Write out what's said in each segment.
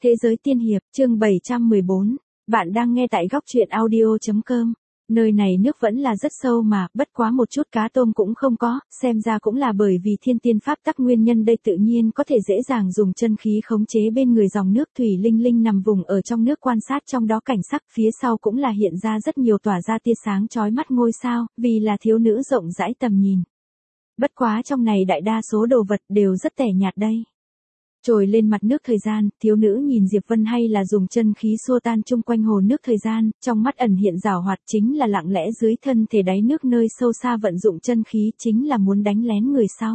Thế giới tiên hiệp, chương 714. Bạn đang nghe tại góc truyện audio.com. Nơi này nước vẫn là rất sâu mà, bất quá một chút cá tôm cũng không có, xem ra cũng là bởi vì thiên tiên pháp tắc nguyên nhân đây, tự nhiên có thể dễ dàng dùng chân khí khống chế bên người dòng nước. Thủy Linh Linh nằm vùng ở trong nước quan sát trong đó cảnh sắc, phía sau cũng là hiện ra rất nhiều tỏa ra tia sáng chói mắt ngôi sao, vì là thiếu nữ rộng rãi tầm nhìn. Bất quá trong này đại đa số đồ vật đều rất tẻ nhạt đây. Trồi lên mặt nước thời gian, thiếu nữ nhìn Diệp Vân hay là dùng chân khí xua tan chung quanh hồ nước thời gian, trong mắt ẩn hiện giảo hoạt, chính là lặng lẽ dưới thân thể đáy nước nơi sâu xa vận dụng chân khí, chính là muốn đánh lén người sau.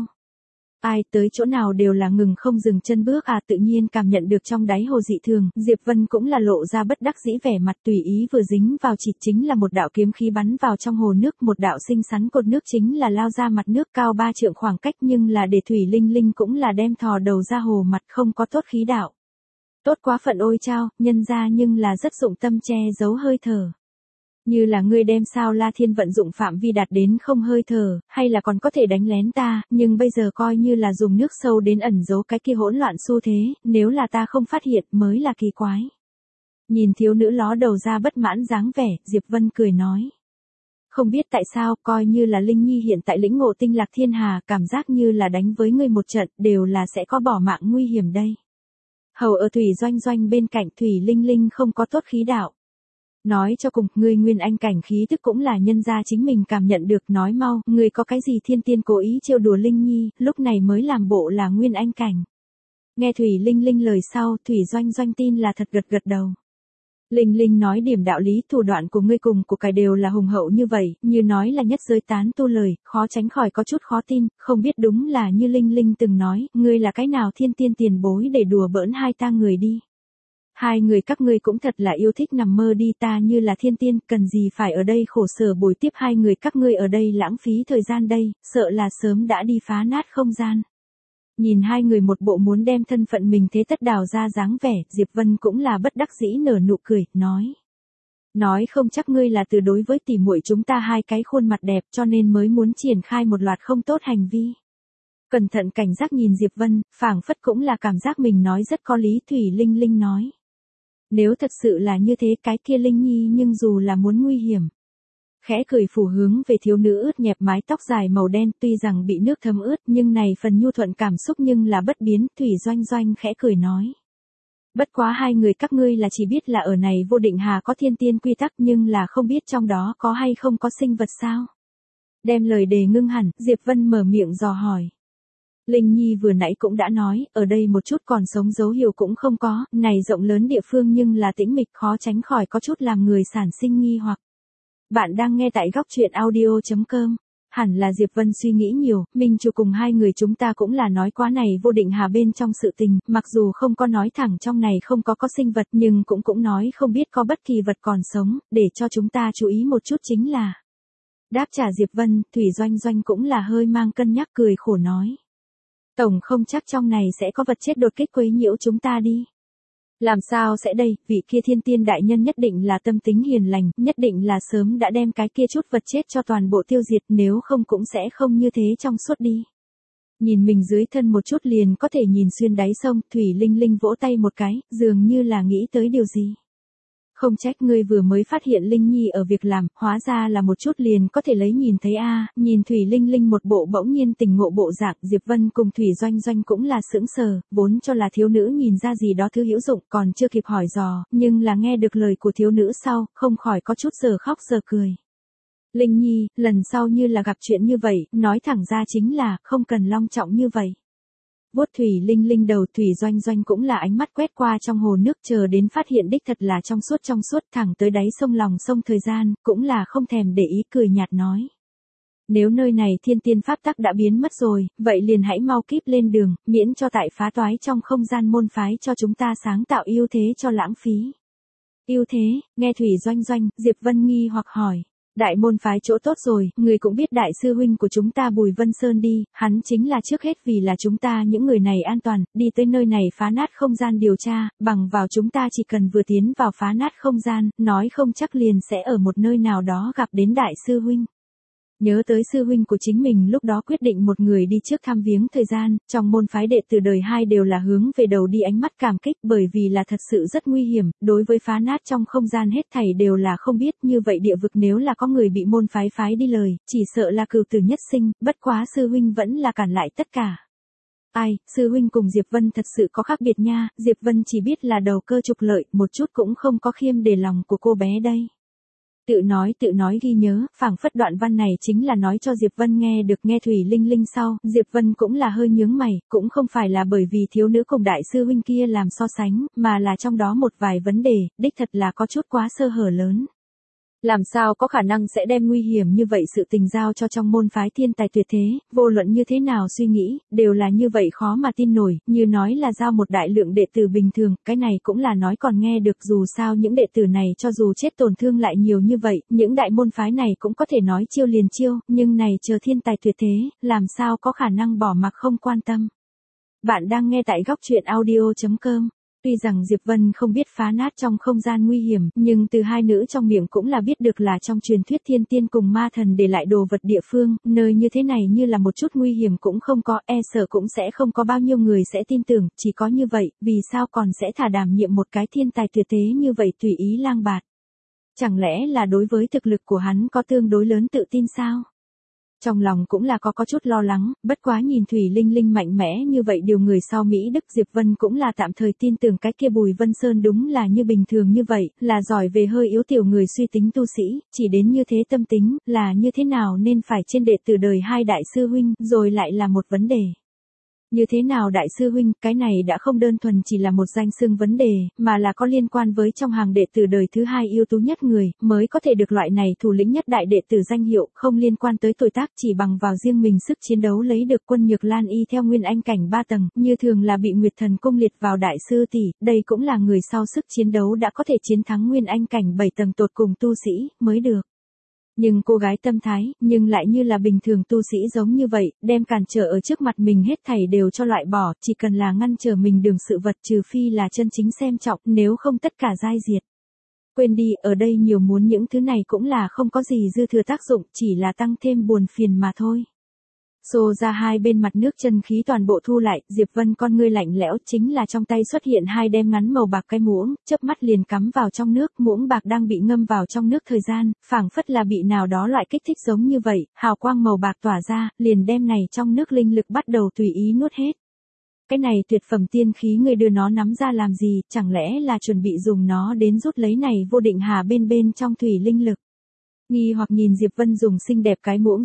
Ai tới chỗ nào đều là ngừng không dừng chân bước tự nhiên cảm nhận được trong đáy hồ dị thường, Diệp Vân cũng là lộ ra bất đắc dĩ vẻ mặt, tùy ý vừa dính vào chỉ chính là một đạo kiếm khí bắn vào trong hồ nước, một đạo xinh xắn cột nước chính là lao ra mặt nước cao 3 trượng khoảng cách, nhưng là để Thủy Linh Linh cũng là đem thò đầu ra hồ mặt, không có tốt khí đạo. Tốt quá phận ôi chao, nhân ra nhưng là rất dụng tâm che giấu hơi thở. Như là ngươi đem sao La Thiên vận dụng phạm vi đạt đến không hơi thở, hay là còn có thể đánh lén ta, nhưng bây giờ coi như là dùng nước sâu đến ẩn giấu cái kia hỗn loạn xu thế, nếu là ta không phát hiện mới là kỳ quái. Nhìn thiếu nữ ló đầu ra bất mãn dáng vẻ, Diệp Vân cười nói. Không biết tại sao, coi như là Linh Nhi hiện tại lĩnh ngộ tinh lạc thiên hà, cảm giác như là đánh với ngươi một trận, đều là sẽ có bỏ mạng nguy hiểm đây. Hầu ở Thủy Doanh Doanh bên cạnh, Thủy Linh Linh không có tốt khí đạo. Nói cho cùng, ngươi nguyên anh cảnh khí tức cũng là nhân gia chính mình cảm nhận được, nói mau, ngươi có cái gì thiên tiên cố ý trêu đùa Linh Nhi, lúc này mới làm bộ là nguyên anh cảnh. Nghe Thủy Linh Linh lời sau, Thủy Doanh Doanh tin là thật, gật gật đầu. Linh Linh nói điểm đạo lý, thủ đoạn của ngươi cùng của cải đều là hùng hậu như vậy, như nói là nhất giới tán tu lời, khó tránh khỏi có chút khó tin, không biết đúng là như Linh Linh từng nói, ngươi là cái nào thiên tiên tiền bối để đùa bỡn hai ta người đi. Hai người các ngươi cũng thật là yêu thích nằm mơ đi, ta như là thiên tiên, cần gì phải ở đây khổ sở bồi tiếp hai người các ngươi ở đây lãng phí thời gian đây, sợ là sớm đã đi phá nát không gian. Nhìn hai người một bộ muốn đem thân phận mình thế tất đào ra dáng vẻ, Diệp Vân cũng là bất đắc dĩ nở nụ cười, nói. Nói không chắc ngươi là từ đối với tỉ muội chúng ta hai cái khuôn mặt đẹp cho nên mới muốn triển khai một loạt không tốt hành vi. Cẩn thận cảnh giác nhìn Diệp Vân, phảng phất cũng là cảm giác mình nói rất có lý. Thủy Linh Linh nói. Nếu thật sự là như thế, cái kia Linh Nhi nhưng dù là muốn nguy hiểm. Khẽ cười phủ hướng về thiếu nữ ướt nhẹp mái tóc dài màu đen, tuy rằng bị nước thấm ướt nhưng này phần nhu thuận cảm xúc nhưng là bất biến. Thủy Doanh Doanh khẽ cười nói. Bất quá hai người các ngươi là chỉ biết là ở này vô định hà có thiên tiên quy tắc, nhưng là không biết trong đó có hay không có sinh vật sao. Đem lời đề ngưng hẳn, Diệp Vân mở miệng dò hỏi. Linh Nhi vừa nãy cũng đã nói, ở đây một chút còn sống dấu hiệu cũng không có, này rộng lớn địa phương nhưng là tĩnh mịch, khó tránh khỏi có chút làm người sản sinh nghi hoặc. Bạn đang nghe tại góc truyện audio.com. Hẳn là Diệp Vân suy nghĩ nhiều, Minh Chủ cùng hai người chúng ta cũng là nói quá này vô định hà bên trong sự tình, mặc dù không có nói thẳng trong này không có sinh vật, nhưng cũng nói không biết có bất kỳ vật còn sống, để cho chúng ta chú ý một chút chính là. Đáp trả Diệp Vân, Thủy Doanh Doanh cũng là hơi mang cân nhắc, cười khổ nói. Tổng không chắc trong này sẽ có vật chết đột kích quấy nhiễu chúng ta đi. Làm sao sẽ đây, vị kia thiên tiên đại nhân nhất định là tâm tính hiền lành, nhất định là sớm đã đem cái kia chút vật chết cho toàn bộ tiêu diệt, nếu không cũng sẽ không như thế trong suốt đi. Nhìn mình dưới thân một chút liền có thể nhìn xuyên đáy sông, Thủy Linh Linh vỗ tay một cái, dường như là nghĩ tới điều gì. Không trách ngươi vừa mới phát hiện Linh Nhi ở việc làm, hóa ra là một chút liền có thể lấy nhìn thấy nhìn Thủy Linh Linh một bộ bỗng nhiên tỉnh ngộ bộ dạng, Diệp Vân cùng Thủy Doanh Doanh cũng là sững sờ, vốn cho là thiếu nữ nhìn ra gì đó thứ hữu dụng, còn chưa kịp hỏi dò, nhưng là nghe được lời của thiếu nữ sau, không khỏi có chút giờ khóc giờ cười. Linh Nhi, lần sau như là gặp chuyện như vậy, nói thẳng ra chính là, không cần long trọng như vậy. Vuốt Thủy Linh Linh đầu, Thủy Doanh Doanh cũng là ánh mắt quét qua trong hồ nước, chờ đến phát hiện đích thật là trong suốt thẳng tới đáy sông lòng sông thời gian, cũng là không thèm để ý, cười nhạt nói. Nếu nơi này thiên tiên pháp tắc đã biến mất rồi, vậy liền hãy mau kíp lên đường, miễn cho tại phá toái trong không gian môn phái cho chúng ta sáng tạo ưu thế cho lãng phí. Ưu thế, nghe Thủy Doanh Doanh, Diệp Vân nghi hoặc hỏi. Đại môn phái chỗ tốt rồi, người cũng biết đại sư huynh của chúng ta Bùi Vân Sơn đi, hắn chính là trước hết vì là chúng ta những người này an toàn, đi tới nơi này phá nát không gian điều tra, bằng vào chúng ta chỉ cần vừa tiến vào phá nát không gian, nói không chắc liền sẽ ở một nơi nào đó gặp đến đại sư huynh. Nhớ tới sư huynh của chính mình lúc đó quyết định một người đi trước thăm viếng thời gian, trong môn phái đệ tử đời 2 đều là hướng về đầu đi ánh mắt cảm kích bởi vì là thật sự rất nguy hiểm, đối với phá nát trong không gian hết thảy đều là không biết như vậy địa vực nếu là có người bị môn phái phái đi lời, chỉ sợ là cừu tử nhất sinh, bất quá sư huynh vẫn là cản lại tất cả. Ai, sư huynh cùng Diệp Vân thật sự có khác biệt nha, Diệp Vân chỉ biết là đầu cơ trục lợi, một chút cũng không có khiêm để lòng của cô bé đây. Tự nói ghi nhớ, phảng phất đoạn văn này chính là nói cho Diệp Vân nghe được nghe Thủy Linh Linh sau, Diệp Vân cũng là hơi nhướng mày, cũng không phải là bởi vì thiếu nữ cùng đại sư huynh kia làm so sánh, mà là trong đó một vài vấn đề, đích thật là có chút quá sơ hở lớn. Làm sao có khả năng sẽ đem nguy hiểm như vậy sự tình giao cho trong môn phái thiên tài tuyệt thế, vô luận như thế nào suy nghĩ, đều là như vậy khó mà tin nổi, như nói là giao một đại lượng đệ tử bình thường, cái này cũng là nói còn nghe được dù sao những đệ tử này cho dù chết tổn thương lại nhiều như vậy, những đại môn phái này cũng có thể nói chiêu liền chiêu, nhưng này chờ thiên tài tuyệt thế, làm sao có khả năng bỏ mặc không quan tâm. Bạn đang nghe tại góc truyện audio.com. Tuy rằng Diệp Vân không biết phá nát trong không gian nguy hiểm, nhưng từ hai nữ trong miệng cũng là biết được là trong truyền thuyết thiên tiên cùng ma thần để lại đồ vật địa phương, nơi như thế này như là một chút nguy hiểm cũng không có, e sợ cũng sẽ không có bao nhiêu người sẽ tin tưởng, chỉ có như vậy, vì sao còn sẽ thả đảm nhiệm một cái thiên tài tuyệt thế như vậy tùy ý lang bạt. Chẳng lẽ là đối với thực lực của hắn có tương đối lớn tự tin sao? Trong lòng cũng là có chút lo lắng, bất quá nhìn Thủy Linh Linh mạnh mẽ như vậy điều người sau Mỹ Đức Diệp Vân cũng là tạm thời tin tưởng cái kia Bùi Vân Sơn đúng là như bình thường như vậy, là giỏi về hơi yếu tiểu người suy tính tu sĩ, chỉ đến như thế tâm tính, là như thế nào nên phải trên đệ tử đời 2 đại sư huynh, rồi lại là một vấn đề. Như thế nào đại sư huynh, cái này đã không đơn thuần chỉ là một danh xưng vấn đề, mà là có liên quan với trong hàng đệ tử đời thứ 2 ưu tú nhất người, mới có thể được loại này thủ lĩnh nhất đại đệ tử danh hiệu, không liên quan tới tuổi tác chỉ bằng vào riêng mình sức chiến đấu lấy được Quân Nhược Lan y theo nguyên anh cảnh 3 tầng, như thường là bị Nguyệt Thần cung liệt vào đại sư tỷ, đây cũng là người sau sức chiến đấu đã có thể chiến thắng nguyên anh cảnh 7 tầng tột cùng tu sĩ, mới được. Nhưng cô gái tâm thái, nhưng lại như là bình thường tu sĩ giống như vậy, đem cản trở ở trước mặt mình hết thảy đều cho loại bỏ, chỉ cần là ngăn trở mình đường sự vật trừ phi là chân chính xem trọng, nếu không tất cả giai diệt. Quên đi, ở đây nhiều muốn những thứ này cũng là không có gì dư thừa tác dụng, chỉ là tăng thêm buồn phiền mà thôi. Xô ra hai bên mặt nước chân khí toàn bộ thu lại, Diệp Vân con ngươi lạnh lẽo chính là trong tay xuất hiện hai đem ngắn màu bạc cái muỗng, chớp mắt liền cắm vào trong nước, muỗng bạc đang bị ngâm vào trong nước thời gian, phảng phất là bị nào đó loại kích thích giống như vậy, hào quang màu bạc tỏa ra, liền đem này trong nước linh lực bắt đầu tùy ý nuốt hết. Cái này tuyệt phẩm tiên khí người đưa nó nắm ra làm gì, chẳng lẽ là chuẩn bị dùng nó đến rút lấy này vô định hà bên trong thủy linh lực. Nghi hoặc nhìn Diệp Vân dùng xinh đẹp cái muỗng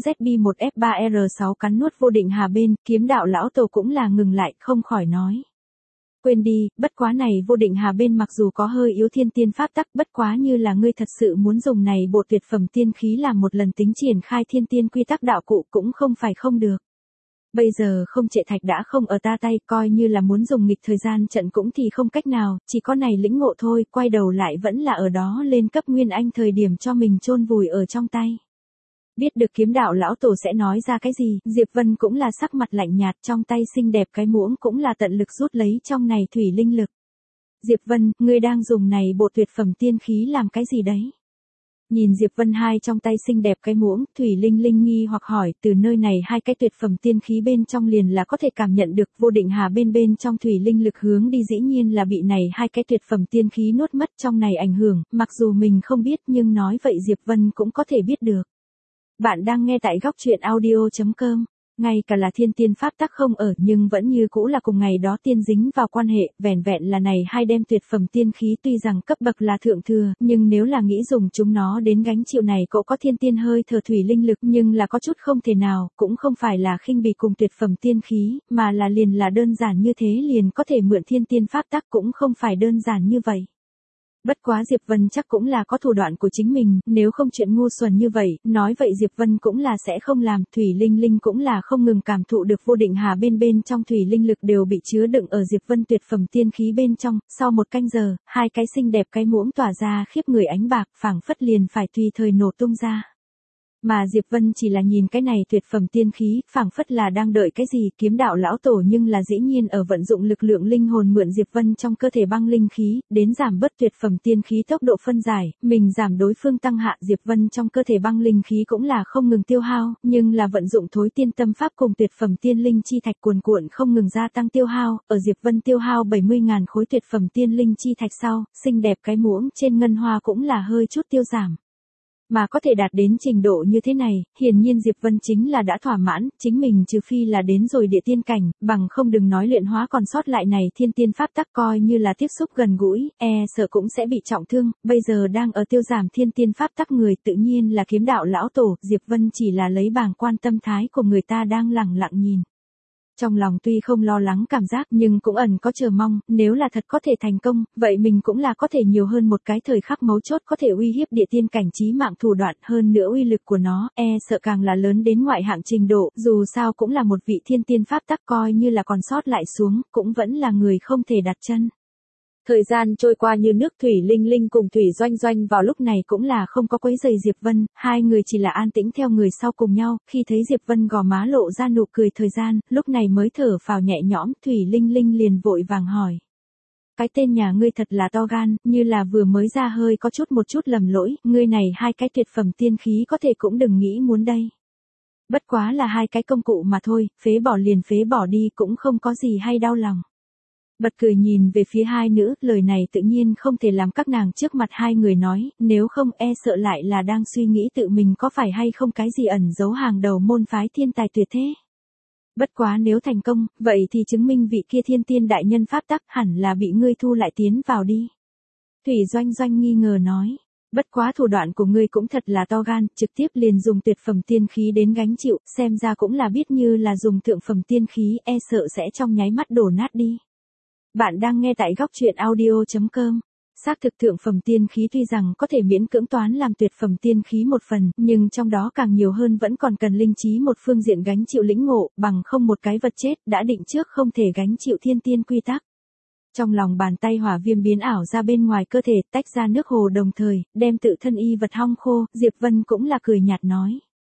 ZB1F3R6 cắn nuốt vô định hà bên, kiếm đạo lão tổ cũng là ngừng lại, không khỏi nói. Quên đi, bất quá này vô định hà bên mặc dù có hơi yếu thiên tiên pháp tắc, bất quá như là ngươi thật sự muốn dùng này bộ tuyệt phẩm tiên khí làm một lần tính triển khai thiên tiên quy tắc đạo cụ cũng không phải không được. Bây giờ không trệ thạch đã không ở ta tay, coi như là muốn dùng nghịch thời gian trận cũng thì không cách nào, chỉ có này lĩnh ngộ thôi, quay đầu lại vẫn là ở đó lên cấp nguyên anh thời điểm cho mình chôn vùi ở trong tay. Biết được kiếm đạo lão tổ sẽ nói ra cái gì, Diệp Vân cũng là sắc mặt lạnh nhạt, trong tay xinh đẹp cái muỗng cũng là tận lực rút lấy trong này thủy linh lực. Diệp Vân, ngươi đang dùng này bộ tuyệt phẩm tiên khí làm cái gì đấy? Nhìn Diệp Vân hai trong tay xinh đẹp cái muỗng, Thủy Linh Linh nghi hoặc hỏi, từ nơi này hai cái tuyệt phẩm tiên khí bên trong liền là có thể cảm nhận được vô định hà bên trong Thủy Linh lực hướng đi dĩ nhiên là bị này hai cái tuyệt phẩm tiên khí nuốt mất trong này ảnh hưởng, mặc dù mình không biết nhưng nói vậy Diệp Vân cũng có thể biết được. Bạn đang nghe tại góc truyện audio.com. Ngay cả là thiên tiên pháp tắc không ở nhưng vẫn như cũ là cùng ngày đó tiên dính vào quan hệ, vẻn vẹn là này hai đem tuyệt phẩm tiên khí tuy rằng cấp bậc là thượng thừa, nhưng nếu là nghĩ dùng chúng nó đến gánh chịu này cậu có thiên tiên hơi thở thủy linh lực nhưng là có chút không thể nào, cũng không phải là khinh bỉ cùng tuyệt phẩm tiên khí, mà là liền là đơn giản như thế liền có thể mượn thiên tiên pháp tắc cũng không phải đơn giản như vậy. Bất quá Diệp Vân chắc cũng là có thủ đoạn của chính mình, nếu không chuyện ngu xuẩn như vậy, nói vậy Diệp Vân cũng là sẽ không làm, Thủy Linh Linh cũng là không ngừng cảm thụ được vô định hà bên trong thủy linh lực đều bị chứa đựng ở Diệp Vân tuyệt phẩm tiên khí bên trong, sau một canh giờ, hai cái xinh đẹp cái muỗng tỏa ra khiếp người ánh bạc, phảng phất liền phải tùy thời nổ tung ra. Mà Diệp Vân chỉ là nhìn cái này tuyệt phẩm tiên khí, phảng phất là đang đợi cái gì, kiếm đạo lão tổ nhưng là dĩ nhiên ở vận dụng lực lượng linh hồn mượn Diệp Vân trong cơ thể băng linh khí, đến giảm bớt tuyệt phẩm tiên khí tốc độ phân giải, mình giảm đối phương tăng hạ, Diệp Vân trong cơ thể băng linh khí cũng là không ngừng tiêu hao, nhưng là vận dụng thối tiên tâm pháp cùng tuyệt phẩm tiên linh chi thạch cuồn cuộn không ngừng gia tăng tiêu hao, ở Diệp Vân tiêu hao 70.000 khối tuyệt phẩm tiên linh chi thạch sau, xinh đẹp cái muỗng trên ngân hoa cũng là hơi chút tiêu giảm. Mà có thể đạt đến trình độ như thế này, hiển nhiên Diệp Vân chính là đã thỏa mãn, chính mình trừ phi là đến rồi địa tiên cảnh, bằng không đừng nói luyện hóa còn sót lại này thiên tiên pháp tắc coi như là tiếp xúc gần gũi, sợ cũng sẽ bị trọng thương, bây giờ đang ở tiêu giảm thiên tiên pháp tắc người tự nhiên là kiếm đạo lão tổ, Diệp Vân chỉ là lấy bảng quan tâm thái của người ta đang lẳng lặng nhìn. Trong lòng tuy không lo lắng cảm giác nhưng cũng ẩn có chờ mong, nếu là thật có thể thành công, vậy mình cũng là có thể nhiều hơn một cái thời khắc mấu chốt có thể uy hiếp địa tiên cảnh chí mạng thủ đoạn hơn nữa uy lực của nó, sợ càng là lớn đến ngoại hạng trình độ, dù sao cũng là một vị thiên tiên pháp tắc coi như là còn sót lại xuống, cũng vẫn là người không thể đặt chân. Thời gian trôi qua như nước, Thủy Linh Linh cùng Thủy Doanh Doanh vào lúc này cũng là không có quấy rầy Diệp Vân, hai người chỉ là an tĩnh theo người sau cùng nhau, khi thấy Diệp Vân gò má lộ ra nụ cười thời gian, lúc này mới thở phào nhẹ nhõm, Thủy Linh Linh liền vội vàng hỏi. Cái tên nhà ngươi thật là to gan, như là vừa mới ra hơi có một chút lầm lỗi, ngươi này hai cái tuyệt phẩm tiên khí có thể cũng đừng nghĩ muốn đây. Bất quá là hai cái công cụ mà thôi, phế bỏ liền phế bỏ đi cũng không có gì hay đau lòng. Bật cười nhìn về phía hai nữ, lời này tự nhiên không thể làm các nàng trước mặt hai người nói, nếu không sợ lại là đang suy nghĩ tự mình có phải hay không cái gì ẩn giấu hàng đầu môn phái thiên tài tuyệt thế. Bất quá nếu thành công, vậy thì chứng minh vị kia thiên tiên đại nhân pháp tắc hẳn là bị ngươi thu lại tiến vào đi. Thủy Doanh Doanh nghi ngờ nói. Bất quá thủ đoạn của ngươi cũng thật là to gan, trực tiếp liền dùng tuyệt phẩm tiên khí đến gánh chịu, xem ra cũng là biết như là dùng thượng phẩm tiên khí, sợ sẽ trong nháy mắt đổ nát đi. Bạn đang nghe tại góc truyện audio.com. Xác thực thượng phẩm tiên khí tuy rằng có thể miễn cưỡng toán làm tuyệt phẩm tiên khí một phần, nhưng trong đó càng nhiều hơn vẫn còn cần linh trí một phương diện gánh chịu lĩnh ngộ, bằng không một cái vật chết đã định trước không thể gánh chịu thiên tiên quy tắc. Trong lòng bàn tay hỏa viêm biến ảo ra bên ngoài cơ thể, tách ra nước hồ đồng thời, đem tự thân y vật hong khô, Diệp Vân cũng là cười nhạt nói.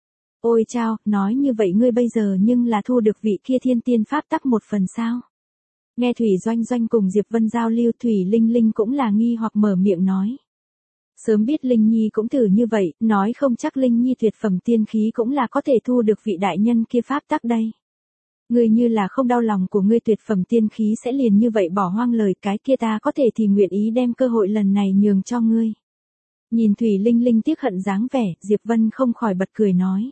Ôi chao, nói như vậy ngươi bây giờ nhưng là thu được vị kia thiên tiên pháp tắc một phần sao? Nghe Thủy Doanh Doanh cùng Diệp Vân giao lưu, Thủy Linh Linh cũng là nghi hoặc mở miệng nói. Sớm biết Linh Nhi cũng thử như vậy, nói không chắc Linh Nhi tuyệt phẩm tiên khí cũng là có thể thu được vị đại nhân kia pháp tắc đây. Ngươi như là không đau lòng của ngươi tuyệt phẩm tiên khí sẽ liền như vậy bỏ hoang lời, cái kia ta có thể thì nguyện ý đem cơ hội lần này nhường cho ngươi. Nhìn Thủy Linh Linh tiếc hận dáng vẻ, Diệp Vân không khỏi bật cười nói.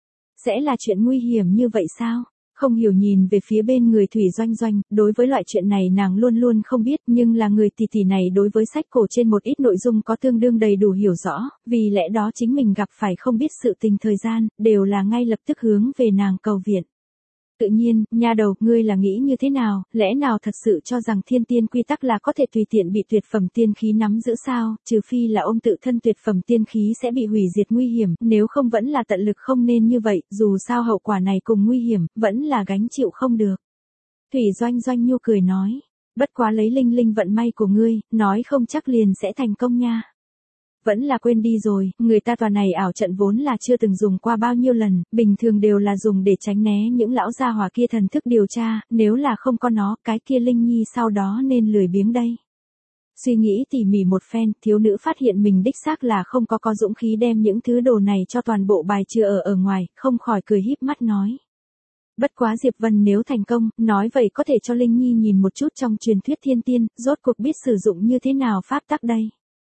Sẽ là chuyện nguy hiểm như vậy sao? Không hiểu nhìn về phía bên người Thủy Doanh Doanh, đối với loại chuyện này nàng luôn luôn không biết, nhưng là người tỷ tỷ này đối với sách cổ trên một ít nội dung có tương đương đầy đủ hiểu rõ, vì lẽ đó chính mình gặp phải không biết sự tình thời gian, đều là ngay lập tức hướng về nàng cầu viện. Tự nhiên, nha đầu, ngươi là nghĩ như thế nào, lẽ nào thật sự cho rằng thiên tiên quy tắc là có thể tùy tiện bị tuyệt phẩm tiên khí nắm giữ sao, trừ phi là ôm tự thân tuyệt phẩm tiên khí sẽ bị hủy diệt nguy hiểm, nếu không vẫn là tận lực không nên như vậy, dù sao hậu quả này cùng nguy hiểm, vẫn là gánh chịu không được. Thủy Doanh Doanh nhu cười nói, bất quá lấy Linh Linh vận may của ngươi, nói không chắc liền sẽ thành công nha. Vẫn là quên đi rồi, người ta tòa này ảo trận vốn là chưa từng dùng qua bao nhiêu lần, bình thường đều là dùng để tránh né những lão gia hỏa kia thần thức điều tra, nếu là không có nó, cái kia Linh Nhi sau đó nên lười biếng đây. Suy nghĩ tỉ mỉ một phen, thiếu nữ phát hiện mình đích xác là không có dũng khí đem những thứ đồ này cho toàn bộ bài trừ ở ngoài, không khỏi cười híp mắt nói. Bất quá Diệp Vân nếu thành công, nói vậy có thể cho Linh Nhi nhìn một chút trong truyền thuyết thiên tiên, rốt cuộc biết sử dụng như thế nào pháp tắc đây.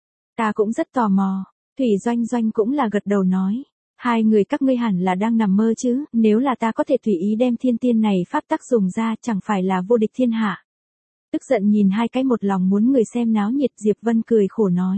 Ta cũng rất tò mò, Thủy Doanh Doanh cũng là gật đầu nói. Hai người các ngươi hẳn là đang nằm mơ chứ, nếu là ta có thể tùy ý đem thiên tiên này pháp tắc dùng ra chẳng phải là vô địch thiên hạ. Tức giận nhìn hai cái một lòng muốn người xem náo nhiệt, Diệp Vân cười khổ nói.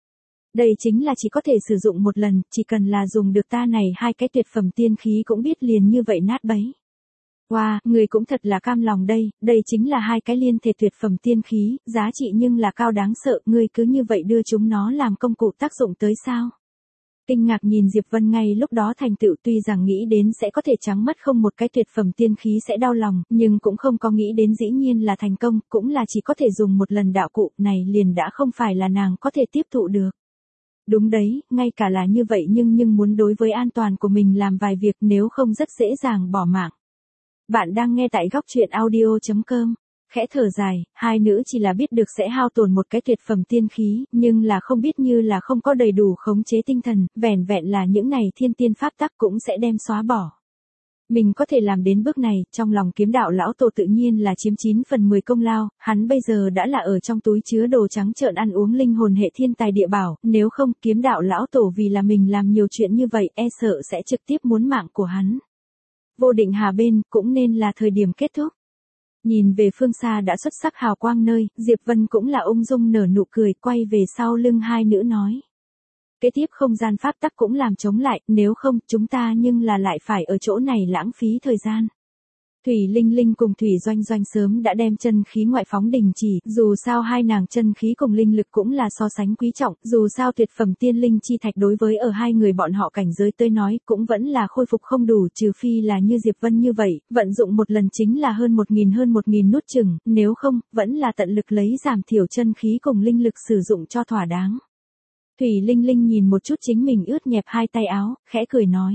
Đây chính là chỉ có thể sử dụng một lần, chỉ cần là dùng được ta này hai cái tuyệt phẩm tiên khí cũng biết liền như vậy nát bấy. Wow, người cũng thật là cam lòng đây chính là hai cái liên thể tuyệt phẩm tiên khí, giá trị nhưng là cao đáng sợ, ngươi cứ như vậy đưa chúng nó làm công cụ tác dụng tới sao? Kinh ngạc nhìn Diệp Vân ngay lúc đó thành tựu, tuy rằng nghĩ đến sẽ có thể trắng mất không một cái tuyệt phẩm tiên khí sẽ đau lòng, nhưng cũng không có nghĩ đến dĩ nhiên là thành công, cũng là chỉ có thể dùng một lần đạo cụ này liền đã không phải là nàng có thể tiếp thụ được. Đúng đấy, ngay cả là như vậy nhưng muốn đối với an toàn của mình làm vài việc nếu không rất dễ dàng bỏ mạng. Bạn đang nghe tại góc truyện audio.com. Khẽ thở dài, hai nữ chỉ là biết được sẽ hao tổn một cái tuyệt phẩm tiên khí, nhưng là không biết như là không có đầy đủ khống chế tinh thần, vẻn vẹn là những này thiên tiên pháp tắc cũng sẽ đem xóa bỏ. Mình có thể làm đến bước này, trong lòng kiếm đạo lão tổ tự nhiên là chiếm 9 phần 10 công lao, hắn bây giờ đã là ở trong túi chứa đồ trắng trợn ăn uống linh hồn hệ thiên tài địa bảo, nếu không kiếm đạo lão tổ vì là mình làm nhiều chuyện như vậy e sợ sẽ trực tiếp muốn mạng của hắn. Vô Định Hà bên, cũng nên là thời điểm kết thúc. Nhìn về phương xa đã xuất sắc hào quang nơi, Diệp Vân cũng là ung dung nở nụ cười, quay về sau lưng hai nữ nói. Kế tiếp không gian pháp tắc cũng làm chống lại, nếu không, chúng ta nhưng là lại phải ở chỗ này lãng phí thời gian. Thủy Linh Linh cùng Thủy Doanh Doanh sớm đã đem chân khí ngoại phóng đình chỉ, dù sao hai nàng chân khí cùng linh lực cũng là so sánh quý trọng, dù sao tuyệt phẩm tiên linh chi thạch đối với ở hai người bọn họ cảnh giới tới nói, cũng vẫn là khôi phục không đủ, trừ phi là như Diệp Vân như vậy, vận dụng một lần chính là hơn 1.000 nút chừng, nếu không, vẫn là tận lực lấy giảm thiểu chân khí cùng linh lực sử dụng cho thỏa đáng. Thủy Linh Linh nhìn một chút chính mình ướt nhẹp hai tay áo, khẽ cười nói.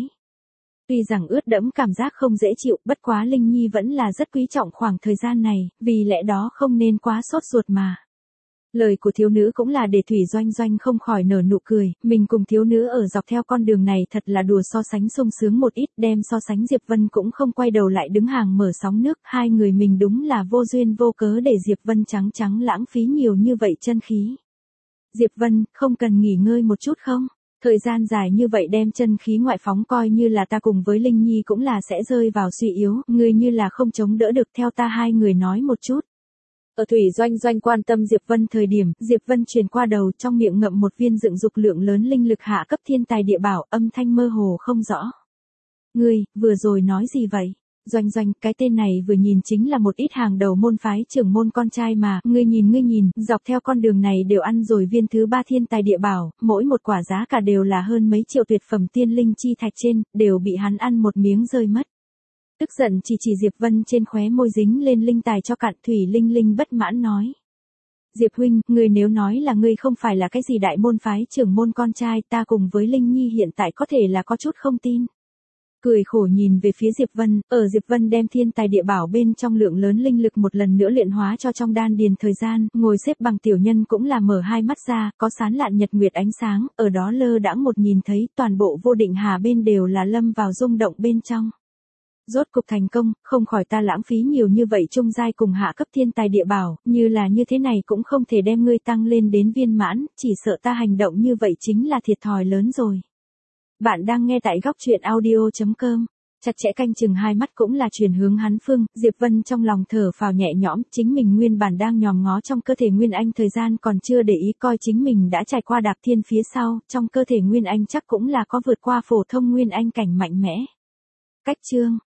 Tuy rằng ướt đẫm cảm giác không dễ chịu, bất quá Linh Nhi vẫn là rất quý trọng khoảng thời gian này, vì lẽ đó không nên quá sốt ruột mà. Lời của thiếu nữ cũng là để Thủy Doanh Doanh không khỏi nở nụ cười, mình cùng thiếu nữ ở dọc theo con đường này thật là đùa so sánh sung sướng một ít, đem so sánh Diệp Vân cũng không quay đầu lại đứng hàng mở sóng nước, hai người mình đúng là vô duyên vô cớ để Diệp Vân trắng lãng phí nhiều như vậy chân khí. Diệp Vân, không cần nghỉ ngơi một chút không? Thời gian dài như vậy đem chân khí ngoại phóng coi như là ta cùng với Linh Nhi cũng là sẽ rơi vào suy yếu, người như là không chống đỡ được theo ta hai người nói một chút. Ở Thủy Doanh Doanh quan tâm Diệp Vân thời điểm, Diệp Vân truyền qua đầu trong miệng ngậm một viên dựng dục lượng lớn linh lực hạ cấp thiên tài địa bảo, âm thanh mơ hồ không rõ. Ngươi, vừa rồi nói gì vậy? Doanh Doanh, cái tên này vừa nhìn chính là một ít hàng đầu môn phái trưởng môn con trai mà, ngươi nhìn, dọc theo con đường này đều ăn rồi viên thứ 3 thiên tài địa bảo, mỗi một quả giá cả đều là hơn mấy triệu tuyệt phẩm tiên linh chi thạch trên, đều bị hắn ăn một miếng rơi mất. Tức giận chỉ Diệp Vân trên khóe môi dính lên linh tài cho cạn. Thủy Linh Linh bất mãn nói. Diệp huynh, ngươi nếu nói là ngươi không phải là cái gì đại môn phái trưởng môn con trai, ta cùng với Linh Nhi hiện tại có thể là có chút không tin. Cười khổ nhìn về phía Diệp Vân, ở Diệp Vân đem thiên tài địa bảo bên trong lượng lớn linh lực một lần nữa luyện hóa cho trong đan điền thời gian, ngồi xếp bằng tiểu nhân cũng là mở hai mắt ra, có sán lạn nhật nguyệt ánh sáng, ở đó lơ đãng một nhìn thấy toàn bộ Vô Định Hà bên đều là lâm vào rung động bên trong. Rốt cục thành công, không khỏi ta lãng phí nhiều như vậy trung giai cùng hạ cấp thiên tài địa bảo, như là như thế này cũng không thể đem ngươi tăng lên đến viên mãn, chỉ sợ ta hành động như vậy chính là thiệt thòi lớn rồi. Bạn đang nghe tại góc truyện audio.com. Chặt chẽ canh chừng hai mắt cũng là chuyển hướng hắn phương, Diệp Vân trong lòng thở phào nhẹ nhõm, chính mình nguyên bản đang nhòm ngó trong cơ thể Nguyên Anh thời gian còn chưa để ý coi chính mình đã trải qua đạp thiên phía sau, trong cơ thể Nguyên Anh chắc cũng là có vượt qua phổ thông Nguyên Anh cảnh mạnh mẽ. Cách chương